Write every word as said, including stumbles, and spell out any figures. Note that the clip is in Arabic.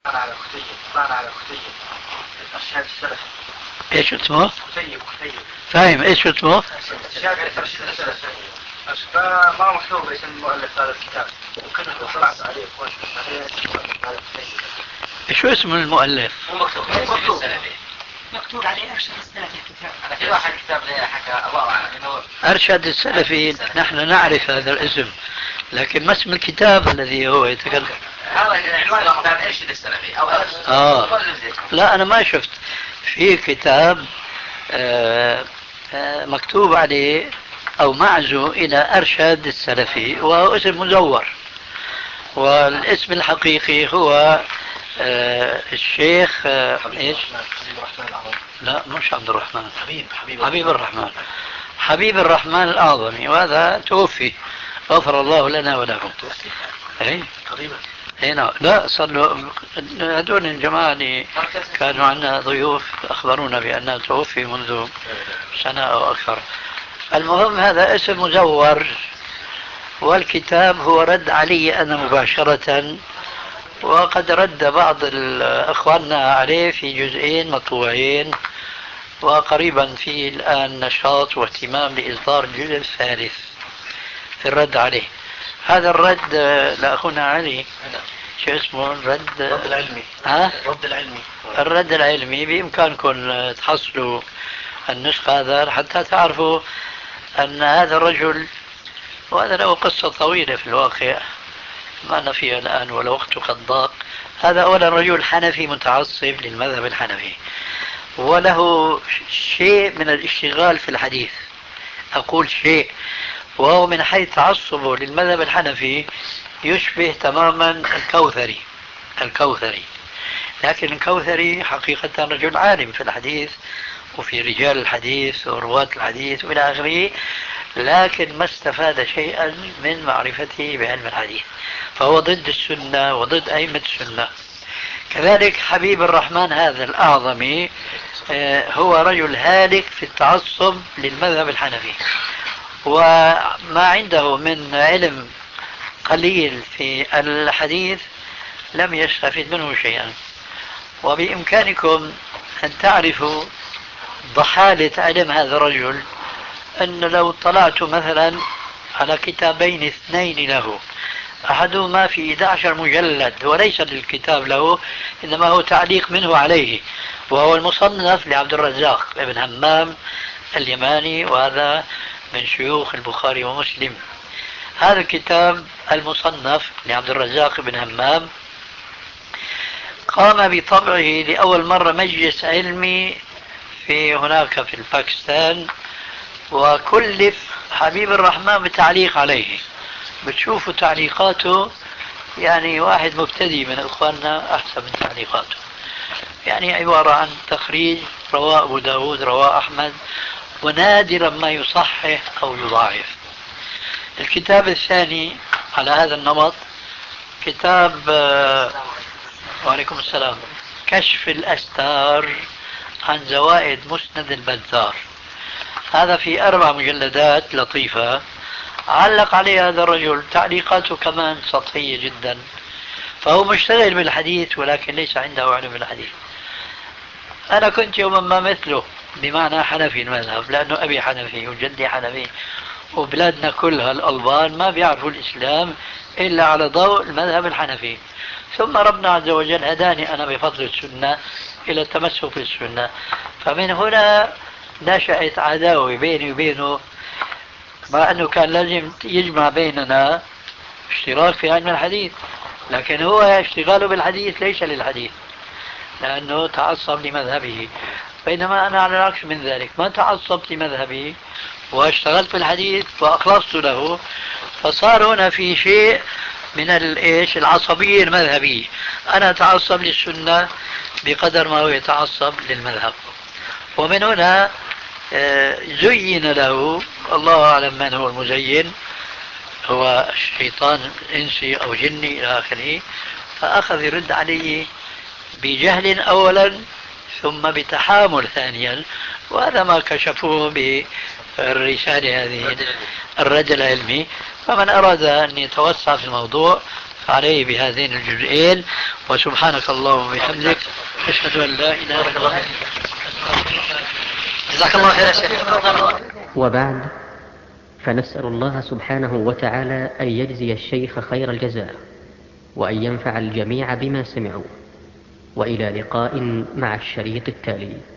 طلعنا على كتيب طلعنا على كتيب الإرشاد السلفي. ايش اسمه؟ كتيب كتيب. فاهم ايش اسمه؟ إرشاد الإرشاد السلفي. فما مكتوب اسم المؤلف هذا الكتاب. ممكن طلعت عليه كويس عليه المؤلف هذا الكتيب. شو اسم المؤلف؟ مكتوب مكتوب السلفي. مكتوب عليه أرشد السلفي الكتاب. أنا في واحد كتاب لي حكى الله أعلم إنه أرشد السلفي. نحن نعرف هذا الاسم، لكن ما اسم الكتاب الذي هو يتكلم؟ هذا عنوان الكتاب إرشاد السلفي أو أرشد. آه لا أنا ما شفت في كتاب آه آه مكتوب عليه أو معزو إلى أرشد السلفي، وهو اسم مزور، والاسم الحقيقي هو آه الشيخ آه إيش؟ حبيب الرحمن الأعظمي. لا مش عبد الرحمن، حبيب حبيب حبيب الرحمن، حبيب الرحمن الأعظمي، وهذا توفي غفر الله لنا ولهم. اي قريبا. هنا لا صلوا هذول الجماعة اللي كانوا عندنا ضيوف أخبرونا بأنه توفي منذ سنة أو أكثر. المهم هذا اسم مزور، والكتاب هو رد علي أنا مباشرة، وقد رد بعض أخواننا عليه في جزئين مطبوعين، وقريبا في الآن نشاط واهتمام لإصدار الجزء الثالث في الرد عليه. هذا الرد لأخونا علي شو اسمه؟ الرد الرد العلمي. ها؟ الرد العلمي. الرد العلمي. بإمكانكم تحصلوا النسخة هذا حتى تعرفوا أن هذا الرجل، وهذا له قصة طويلة في الواقع ما أنا فيها الآن ولا وقت قد ضاق. هذا أولا رجل حنفي متعصب للمذهب الحنفي، وله شيء من الاشتغال في الحديث. أقول شيء، وهو من حيث تعصبه للمذهب الحنفي يشبه تماما الكوثري الكوثري لكن الكوثري حقيقة رجل عالم في الحديث وفي رجال الحديث ورواة الحديث وإلى آخره، لكن ما استفاد شيئا من معرفته بعلم الحديث، فهو ضد السنة وضد أئمة السنة. كذلك حبيب الرحمن هذا الأعظمي هو رجل هالك في التعصب للمذهب الحنفي، وما عنده من علم قليل في الحديث لم يستفد منه شيئا. وبإمكانكم أن تعرفوا ضحالة علم هذا الرجل، أن لو طلعت مثلا على كتابين اثنين له، أحدهما في إحدى عشرة مجلد وليس للكتاب له إنما هو تعليق منه عليه، وهو المصنف لعبد الرزاق ابن همام اليماني، وهذا من شيوخ البخاري ومسلم. هذا الكتاب المصنف لعبد الرزاق بن همام قام بطبعه لأول مرة مجلس علمي في هناك في باكستان، وكلف حبيب الرحمن بالتعليق عليه. بتشوفوا تعليقاته يعني واحد مبتدئ من إخواننا أحسن من تعليقاته، يعني عبارة عن تخريج رواه أبو داود رواه أحمد، ونادرا ما يصحح أو يضاعف. الكتاب الثاني على هذا النمط كتاب وعليكم السلام كشف الأستار عن زوائد مسند البزار، هذا في أربع مجلدات لطيفة، علق عليه هذا الرجل تعليقاته كمان سطحية جدا، فهو مشتغل بالحديث ولكن ليس عنده علم بالحديث. أنا كنت يوما ما مثله، بمعنى حنفي المذهب، لأنه أبي حنفي وجدي حنفي، وبلادنا كلها الألبان ما بيعرفوا الإسلام إلا على ضوء المذهب الحنفي. ثم ربنا عز وجل هداني أنا بفضل السنة إلى التمسك بالسنة، فمن هنا نشأت عداوة بيني وبينه، مع أنه كان لازم يجمع بيننا اشتراك في علم الحديث، لكن هو اشتغاله بالحديث ليس للحديث لأنه تعصب لمذهبه، بينما أنا على العكس من ذلك ما تعصبت لمذهبي واشتغلت بالحديث وأخلصت له، فصار هنا في شيء من الإيش العصبية المذهبية. أنا أتعصب للسنة بقدر ما هو يتعصب للمذهب، ومن هنا زين له، الله أعلم من هو المزين، هو الشيطان إنسي أو جني إلى آخره، فأخذ يرد عليه بجهل أولا ثم بتحامل ثانيا، وهذا ما كشفوه بالرسالة هذه الرد العلمي. فمن أراد أن يتوسع في الموضوع عليه بهذين الجزئين. وسبحانك اللهم وبحمدك أشهد أن لا إله إلا أنت. جزاك الله خير يا شيخ. وبعد، فنسأل الله سبحانه وتعالى أن يجزي الشيخ خير الجزاء وأن ينفع الجميع بما سمعوا، وإلى لقاء مع الشريط التالي.